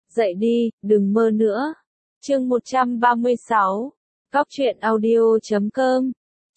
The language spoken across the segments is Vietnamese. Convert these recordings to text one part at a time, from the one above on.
Dậy đi, đừng mơ nữa. Chương 136. Cóc truyện audio.com.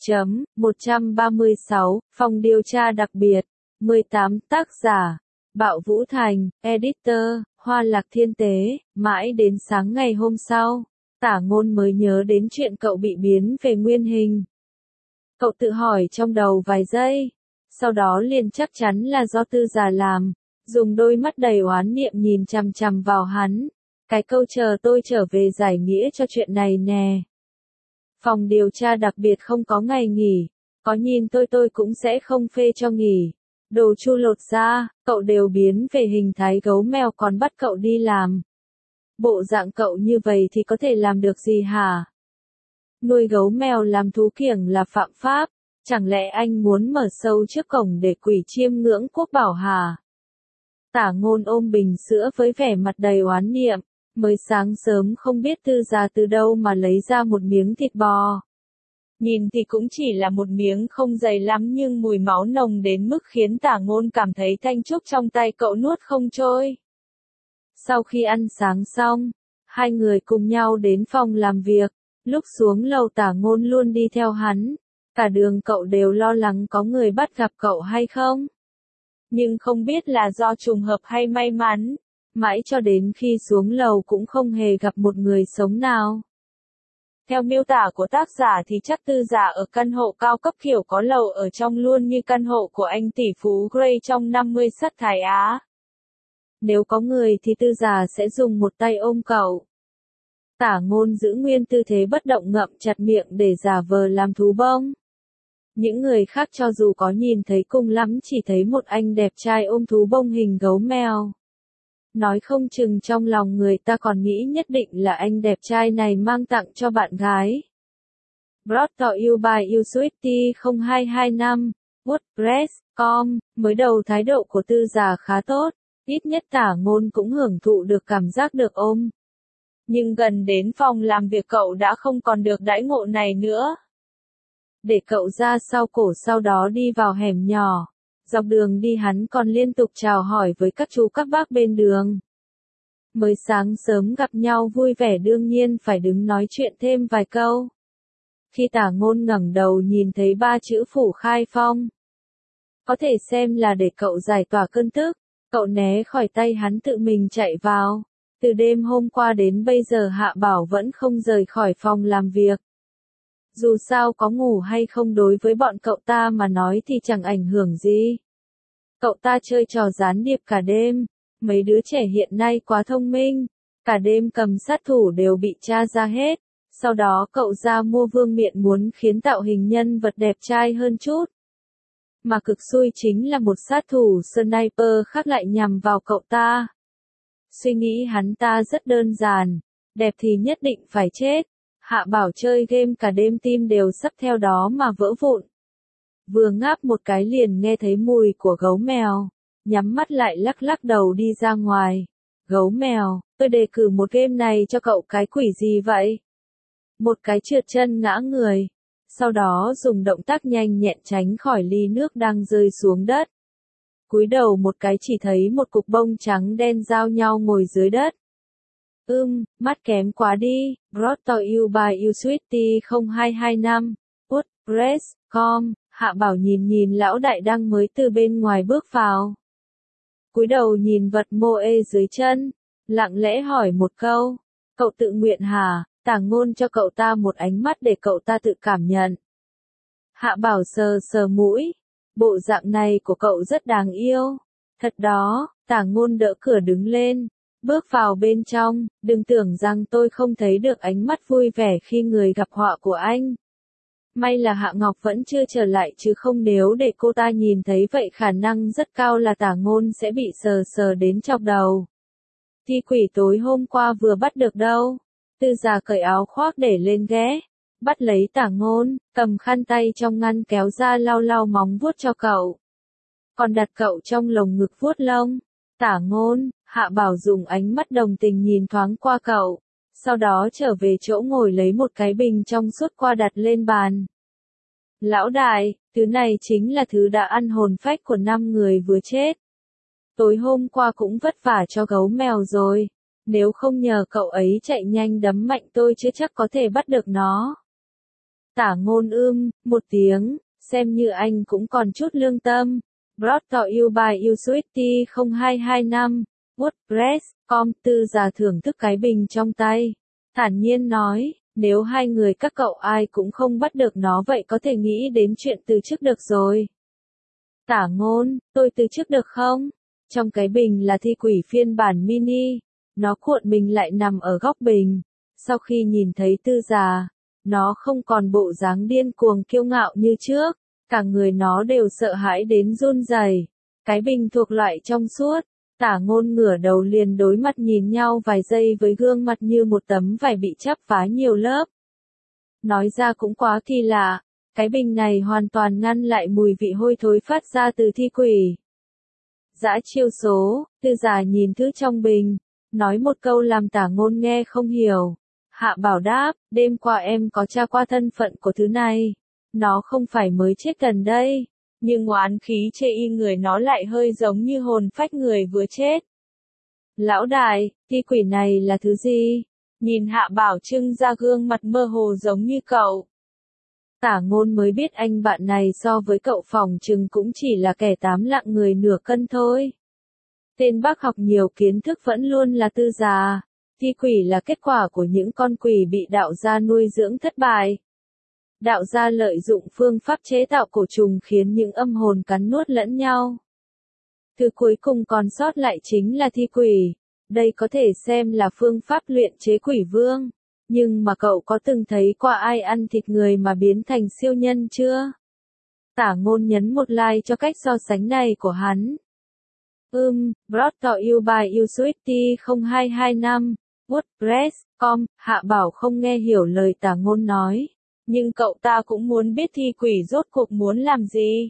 136, phòng điều tra đặc biệt. 18, tác giả. Bạo Vũ Thành, editor, Hoa Lạc Thiên Tế. Mãi đến sáng ngày hôm sau, Tả Ngôn mới nhớ đến chuyện cậu bị biến về nguyên hình. Cậu tự hỏi trong đầu vài giây, sau đó liền chắc chắn là do Tư Giả làm, dùng đôi mắt đầy oán niệm nhìn chằm chằm vào hắn. Cái câu chờ tôi trở về giải nghĩa cho chuyện này nè. Phòng điều tra đặc biệt không có ngày nghỉ, có nhìn tôi cũng sẽ không phê cho nghỉ. Đồ chu lột ra, cậu đều biến về hình thái gấu mèo còn bắt cậu đi làm. Bộ dạng cậu như vậy thì có thể làm được gì hả? Nuôi gấu mèo làm thú kiểng là phạm pháp, chẳng lẽ anh muốn mở sâu trước cổng để quỷ chiêm ngưỡng quốc bảo hả? Tả Ngôn ôm bình sữa với vẻ mặt đầy oán niệm, mới sáng sớm không biết Tư Giả từ đâu mà lấy ra một miếng thịt bò. Nhìn thì cũng chỉ là một miếng không dày lắm nhưng mùi máu nồng đến mức khiến Tả Ngôn cảm thấy thanh trúc trong tay cậu nuốt không trôi. Sau khi ăn sáng xong, hai người cùng nhau đến phòng làm việc, lúc xuống lầu Tả Ngôn luôn đi theo hắn, cả đường cậu đều lo lắng có người bắt gặp cậu hay không. Nhưng không biết là do trùng hợp hay may mắn, mãi cho đến khi xuống lầu cũng không hề gặp một người sống nào. Theo miêu tả của tác giả thì chắc Tư Giả ở căn hộ cao cấp kiểu có lầu ở trong luôn như căn hộ của anh tỷ phú Gray trong 50 sắt Thái Á. Nếu có người thì Tư Giả sẽ dùng một tay ôm cậu. Tả Ngôn giữ nguyên tư thế bất động ngậm chặt miệng để giả vờ làm thú bông. Những người khác cho dù có nhìn thấy cùng lắm chỉ thấy một anh đẹp trai ôm thú bông hình gấu mèo. Nói không chừng trong lòng người ta còn nghĩ nhất định là anh đẹp trai này mang tặng cho bạn gái. Brought to you by Uswitty 0225, WordPress.com, mới đầu thái độ của Tư Giả khá tốt, ít nhất Tả Ngôn cũng hưởng thụ được cảm giác được ôm. Nhưng gần đến phòng làm việc cậu đã không còn được đãi ngộ này nữa. Để cậu ra sau cổ sau đó đi vào hẻm nhỏ. Dọc đường đi hắn còn liên tục chào hỏi với các chú các bác bên đường. Mới sáng sớm gặp nhau vui vẻ đương nhiên phải đứng nói chuyện thêm vài câu. Khi Tả Ngôn ngẩng đầu nhìn thấy ba chữ Phủ Khai Phong. Có thể xem là để cậu giải tỏa cơn tức, cậu né khỏi tay hắn tự mình chạy vào. Từ đêm hôm qua đến bây giờ Hạ Bảo vẫn không rời khỏi phòng làm việc. Dù sao có ngủ hay không đối với bọn cậu ta mà nói thì chẳng ảnh hưởng gì. Cậu ta chơi trò gián điệp cả đêm, mấy đứa trẻ hiện nay quá thông minh, cả đêm cầm sát thủ đều bị tra ra hết, sau đó cậu ra mua vương miện muốn khiến tạo hình nhân vật đẹp trai hơn chút. Mà cực xui chính là một sát thủ sniper khác lại nhằm vào cậu ta. Suy nghĩ hắn ta rất đơn giản, đẹp thì nhất định phải chết. Hạ Bảo chơi game cả đêm tim đều sắp theo đó mà vỡ vụn. Vừa ngáp một cái liền nghe thấy mùi của gấu mèo, nhắm mắt lại lắc lắc đầu đi ra ngoài. Gấu mèo, tôi đề cử một game này cho cậu cái quỷ gì vậy? Một cái trượt chân ngã người, sau đó dùng động tác nhanh nhẹn tránh khỏi ly nước đang rơi xuống đất. Cúi đầu một cái chỉ thấy một cục bông trắng đen giao nhau ngồi dưới đất. Mắt kém quá đi, brought to you by Uswitty 0225, WordPress.com, Hạ Bảo nhìn lão đại đang mới từ bên ngoài bước vào. Cúi đầu nhìn vật mô ê dưới chân, lặng lẽ hỏi một câu, cậu tự nguyện hả? Tả Ngôn cho cậu ta một ánh mắt để cậu ta tự cảm nhận. Hạ Bảo sờ mũi, bộ dạng này của cậu rất đáng yêu. Thật đó, Tả Ngôn đỡ cửa đứng lên. Bước vào bên trong, đừng tưởng rằng tôi không thấy được ánh mắt vui vẻ khi người gặp họa của anh. May là Hạ Ngọc vẫn chưa trở lại chứ không nếu để cô ta nhìn thấy vậy khả năng rất cao là Tả Ngôn sẽ bị sờ đến chọc đầu. Thi quỷ tối hôm qua vừa bắt được đâu. Tư Giả cởi áo khoác để lên ghế, bắt lấy Tả Ngôn, cầm khăn tay trong ngăn kéo ra lau móng vuốt cho cậu. Còn đặt cậu trong lồng ngực vuốt lông. Tả Ngôn, Hạ Bảo dùng ánh mắt đồng tình nhìn thoáng qua cậu, sau đó trở về chỗ ngồi lấy một cái bình trong suốt qua đặt lên bàn. Lão đại, thứ này chính là thứ đã ăn hồn phách của 5 người vừa chết. Tối hôm qua cũng vất vả cho gấu mèo rồi, Nếu không nhờ cậu ấy chạy nhanh đấm mạnh tôi chứ chắc có thể bắt được nó. Tả Ngôn một tiếng, xem như anh cũng còn chút lương tâm. Brought to you by Usuity 0225, WordPress.com. Tư Già thưởng thức cái bình trong tay. Thản nhiên nói, nếu hai người các cậu ai cũng không bắt được nó vậy có thể nghĩ đến chuyện từ chức được rồi. Tả Ngôn, tôi từ chức được không? Trong cái bình là thi quỷ phiên bản mini. Nó cuộn mình lại nằm ở góc bình. Sau khi nhìn thấy Tư Già, nó không còn bộ dáng điên cuồng kiêu ngạo như trước. Cả người nó đều sợ hãi đến run rẩy. Cái bình thuộc loại trong suốt. Tả Ngôn ngửa đầu liền đối mặt nhìn nhau vài giây với gương mặt như một tấm vải bị chắp vá nhiều lớp. Nói ra cũng quá kỳ lạ. Cái bình này hoàn toàn ngăn lại mùi vị hôi thối phát ra từ thi quỷ. Dã chiêu số, Tư Già nhìn thứ trong bình, nói một câu làm Tả Ngôn nghe không hiểu. Hạ Bảo đáp, đêm qua em có tra qua thân phận của thứ này. Nó không phải mới chết gần đây, nhưng oán khí chê y người nó lại hơi giống như hồn phách người vừa chết. Lão đại, thi quỷ này là thứ gì? Nhìn Hạ Bảo trưng ra gương mặt mơ hồ giống như cậu. Tả Ngôn mới biết anh bạn này so với cậu phỏng chừng cũng chỉ là kẻ 8 lạng người nửa cân thôi. Tên bác học nhiều kiến thức vẫn luôn là Tư Già. Thi quỷ là kết quả của những con quỷ bị đạo gia nuôi dưỡng thất bại. Đạo gia lợi dụng phương pháp chế tạo cổ trùng khiến những âm hồn cắn nuốt lẫn nhau. Thứ cuối cùng còn sót lại chính là thi quỷ. Đây có thể xem là phương pháp luyện chế quỷ vương. Nhưng mà cậu có từng thấy qua ai ăn thịt người mà biến thành siêu nhân chưa? Tả Ngôn nhấn một like cho cách so sánh này của hắn. Brought to you by Usuity 0225, WordPress.com. Hạ Bảo không nghe hiểu lời Tả Ngôn nói. Nhưng cậu ta cũng muốn biết thi quỷ rốt cuộc muốn làm gì.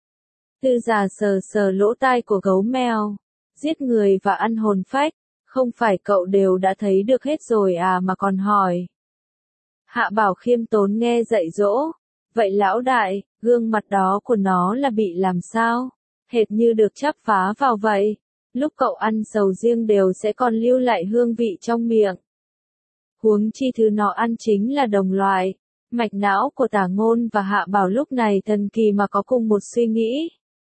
Tư Già sờ sờ lỗ tai của gấu mèo. Giết người và ăn hồn phách. Không phải cậu đều đã thấy được hết rồi à mà còn hỏi. Hạ Bảo khiêm tốn nghe dạy dỗ. Vậy lão đại, gương mặt đó của nó là bị làm sao? Hệt như được chắp phá vào vậy. Lúc cậu ăn sầu riêng đều sẽ còn lưu lại hương vị trong miệng. Huống chi thứ nó ăn chính là đồng loại. Mạch não của Tả Ngôn và Hạ Bảo lúc này thần kỳ mà có cùng một suy nghĩ.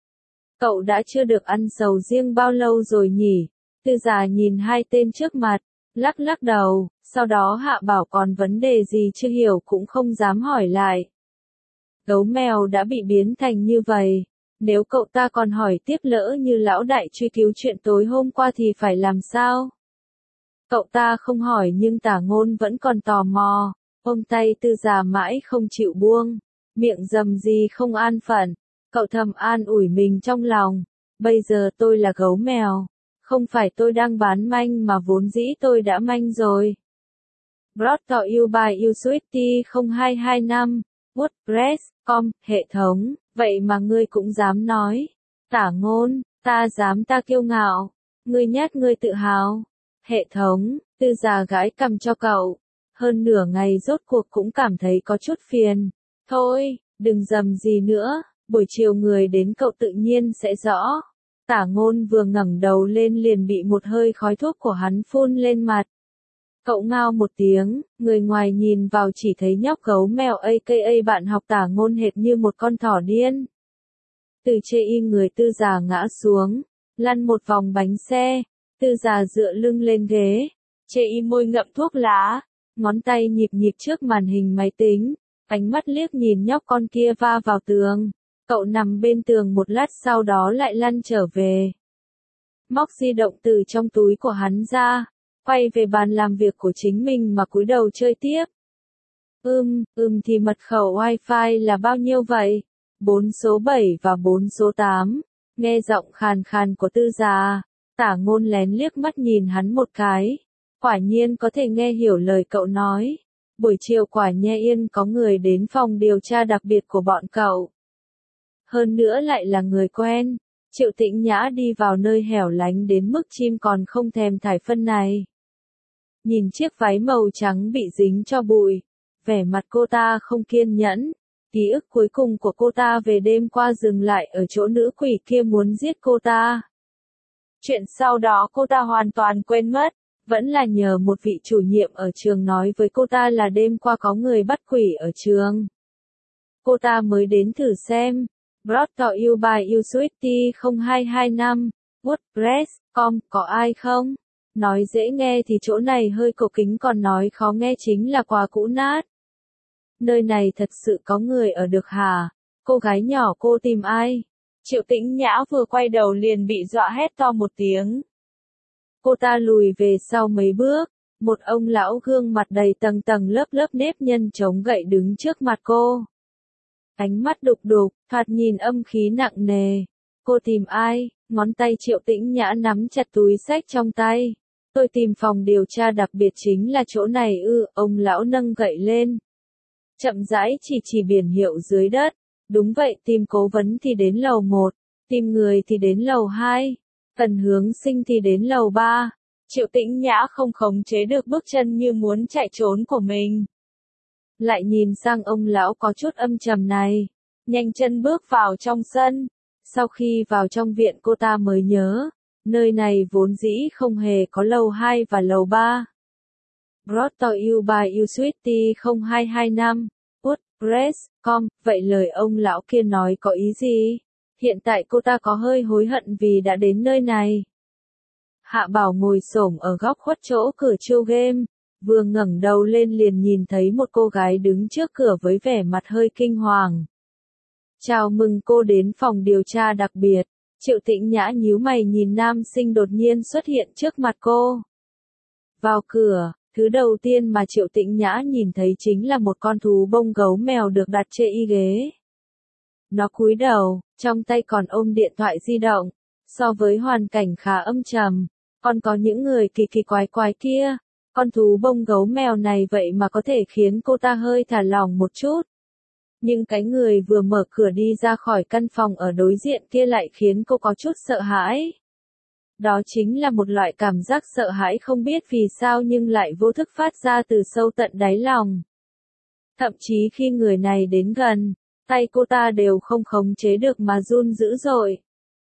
Cậu đã chưa được ăn sầu riêng bao lâu rồi nhỉ? Tư Già nhìn hai tên trước mặt, lắc lắc đầu, sau đó Hạ Bảo còn vấn đề gì chưa hiểu cũng không dám hỏi lại. Gấu mèo đã bị biến thành như vậy, nếu cậu ta còn hỏi tiếp lỡ như lão đại truy cứu chuyện tối hôm qua thì phải làm sao? Cậu ta không hỏi nhưng Tả Ngôn vẫn còn tò mò, ôm tay Tư Già mãi không chịu buông, miệng rầm gì không an phận, cậu thầm an ủi mình trong lòng, bây giờ tôi là gấu mèo. Không phải tôi đang bán manh mà vốn dĩ tôi đã manh rồi. Brought to you by Usuity 0225, WordPress.com. Hệ thống, vậy mà ngươi cũng dám nói. Tả Ngôn, ta dám ta kiêu ngạo. Ngươi nhát ngươi tự hào. Hệ thống, Tư Già gãi cằm cho cậu. Hơn nửa ngày rốt cuộc cũng cảm thấy có chút phiền. Thôi, đừng rầm gì nữa, buổi chiều người đến cậu tự nhiên sẽ rõ. Tả Ngôn vừa ngẩng đầu lên liền bị một hơi khói thuốc của hắn phun lên mặt. Cậu ngao một tiếng, người ngoài nhìn vào chỉ thấy nhóc gấu mèo aka bạn học Tả Ngôn hệt như một con thỏ điên. Từ chê y người Tư Già ngã xuống, lăn một vòng bánh xe, Tư Già dựa lưng lên ghế, chê y môi ngậm thuốc lá, ngón tay nhịp nhịp trước màn hình máy tính, ánh mắt liếc nhìn nhóc con kia va vào tường. Cậu nằm bên tường một lát sau đó lại lăn trở về. Móc di động từ trong túi của hắn ra, quay về bàn làm việc của chính mình mà cúi đầu chơi tiếp. Thì mật khẩu Wi-Fi là bao nhiêu vậy? 4 số 7 và 4 số 8. Nghe giọng khàn khàn của Tư Già, Tả Ngôn lén liếc mắt nhìn hắn một cái. Quả nhiên có thể nghe hiểu lời cậu nói. Buổi chiều quả Nha Yên có người đến phòng điều tra đặc biệt của bọn cậu. Hơn nữa lại là người quen. Triệu Tĩnh Nhã đi vào nơi hẻo lánh đến mức chim còn không thèm thải phân này. Nhìn chiếc váy màu trắng bị dính cho bụi, vẻ mặt cô ta không kiên nhẫn. Ký ức cuối cùng của cô ta về đêm qua dừng lại ở chỗ nữ quỷ kia muốn giết cô ta. Chuyện sau đó cô ta hoàn toàn quên mất. Vẫn là nhờ một vị chủ nhiệm ở trường nói với cô ta là đêm qua có người bắt quỷ ở trường. Cô ta mới đến thử xem. Brought to you by Usuity 0225, WordPress.com, có ai không? Nói dễ nghe thì chỗ này hơi cổ kính, còn nói khó nghe chính là quá cũ nát. Nơi này thật sự có người ở được hả? Cô gái nhỏ, cô tìm ai? Triệu Tĩnh Nhã vừa quay đầu liền bị dọa hét to một tiếng. Cô ta lùi về sau mấy bước, một ông lão gương mặt đầy tầng tầng lớp lớp nếp nhăn chống gậy đứng trước mặt cô. Ánh mắt đục đục, thoạt nhìn âm khí nặng nề. Cô tìm ai? Ngón tay Triệu Tĩnh Nhã nắm chặt túi xách trong tay. Tôi tìm phòng điều tra đặc biệt chính là chỗ này ư? Ông lão nâng gậy lên. Chậm rãi chỉ biển hiệu dưới đất. Đúng vậy, tìm cố vấn thì đến lầu 1, tìm người thì đến lầu 2, cần hướng sinh thì đến lầu 3. Triệu Tĩnh Nhã không khống chế được bước chân như muốn chạy trốn của mình. Lại nhìn sang ông lão có chút âm trầm này, nhanh chân bước vào trong sân. Sau khi vào trong viện cô ta mới nhớ, nơi này vốn dĩ không hề có lầu 2 và lầu 3. Brought to you by Usuity 0225, WordPress.com, vậy lời ông lão kia nói có ý gì? Hiện tại cô ta có hơi hối hận vì đã đến nơi này. Hạ Bảo ngồi xổm ở góc khuất chỗ cửa chiêu game, vừa ngẩng đầu lên liền nhìn thấy một cô gái đứng trước cửa với vẻ mặt hơi kinh hoàng. Chào mừng cô đến phòng điều tra đặc biệt. Triệu Tĩnh Nhã nhíu mày nhìn nam sinh đột nhiên xuất hiện trước mặt cô. Vào cửa, thứ đầu tiên mà Triệu Tĩnh Nhã nhìn thấy chính là một con thú bông gấu mèo được đặt trên y ghế. Nó cúi đầu, trong tay còn ôm điện thoại di động. So với hoàn cảnh khá âm trầm, còn có những người kỳ kỳ quái quái kia, con thú bông gấu mèo này vậy mà có thể khiến cô ta hơi thả lỏng một chút. Nhưng cái người vừa mở cửa đi ra khỏi căn phòng ở đối diện kia lại khiến cô có chút sợ hãi. Đó chính là một loại cảm giác sợ hãi không biết vì sao nhưng lại vô thức phát ra từ sâu tận đáy lòng. Thậm chí khi người này đến gần, tay cô ta đều không khống chế được mà run dữ dội.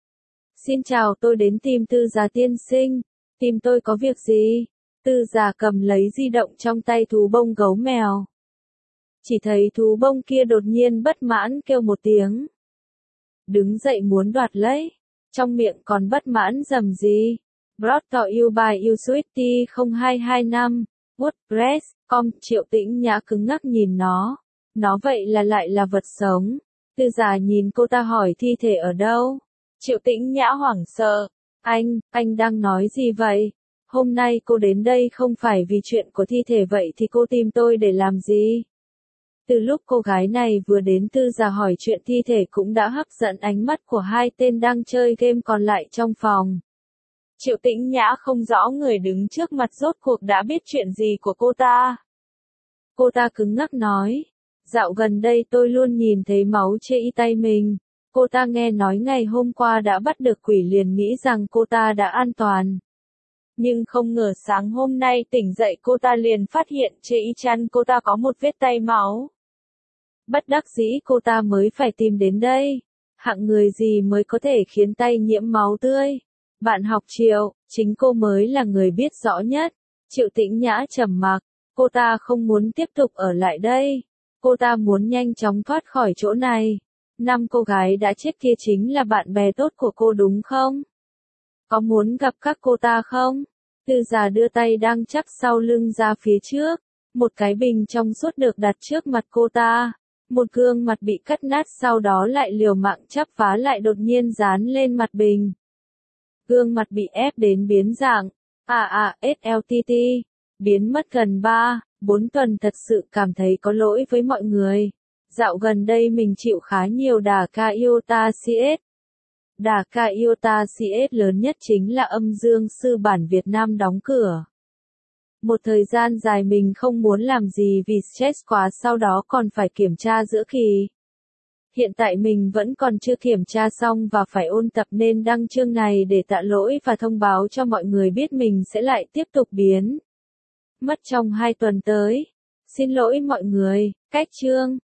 Xin chào, tôi đến tìm Tư Già tiên sinh. Tìm tôi có việc gì? Tư Già cầm lấy di động trong tay thú bông gấu mèo. Chỉ thấy thú bông kia đột nhiên bất mãn kêu một tiếng. Đứng dậy muốn đoạt lấy. Trong miệng còn bất mãn rầm gì. Brought to you by Usuity 0225, WordPress.com. Triệu Tĩnh Nhã cứng ngắc nhìn nó. Nó vậy là lại là vật sống. Tư Già nhìn cô ta hỏi thi thể ở đâu? Triệu Tĩnh Nhã hoảng sợ. Anh đang nói gì vậy? Hôm nay cô đến đây không phải vì chuyện của thi thể vậy thì cô tìm tôi để làm gì? Từ lúc cô gái này vừa đến Tư Già hỏi chuyện thi thể cũng đã hấp dẫn ánh mắt của hai tên đang chơi game còn lại trong phòng. Triệu Tĩnh Nhã không rõ người đứng trước mặt rốt cuộc đã biết chuyện gì của cô ta. Cô ta cứng ngắc nói. Dạo gần đây tôi luôn nhìn thấy máu trên tay mình. Cô ta nghe nói ngày hôm qua đã bắt được quỷ liền nghĩ rằng cô ta đã an toàn. Nhưng không ngờ sáng hôm nay tỉnh dậy cô ta liền phát hiện trên chăn cô ta có một vết tay máu. Bất đắc dĩ cô ta mới phải tìm đến đây. Hạng người gì mới có thể khiến tay nhiễm máu tươi? Bạn học Triệu, chính cô mới là người biết rõ nhất. Triệu Tĩnh Nhã trầm mặc, cô ta không muốn tiếp tục ở lại đây. Cô ta muốn nhanh chóng thoát khỏi chỗ này. 5 cô gái đã chết kia chính là bạn bè tốt của cô đúng không? Có muốn gặp các cô ta không? Tư Già đưa tay đang chắp sau lưng ra phía trước. Một cái bình trong suốt được đặt trước mặt cô ta. Một gương mặt bị cắt nát sau đó lại liều mạng chắp vá lại đột nhiên dán lên mặt bình. Gương mặt bị ép đến biến dạng. SLTT. Biến mất gần 3-4 tuần thật sự cảm thấy có lỗi với mọi người. Dạo gần đây mình chịu khá nhiều đả kích iota CS. Đả kích iota CS lớn nhất chính là âm dương sư bản Việt Nam đóng cửa. Một thời gian dài mình không muốn làm gì vì stress quá sau đó còn phải kiểm tra giữa kỳ. Hiện tại mình vẫn còn chưa kiểm tra xong và phải ôn tập nên đăng chương này để tạ lỗi và thông báo cho mọi người biết mình sẽ lại tiếp tục biến mất trong 2 tuần tới. Xin lỗi mọi người, cách chương.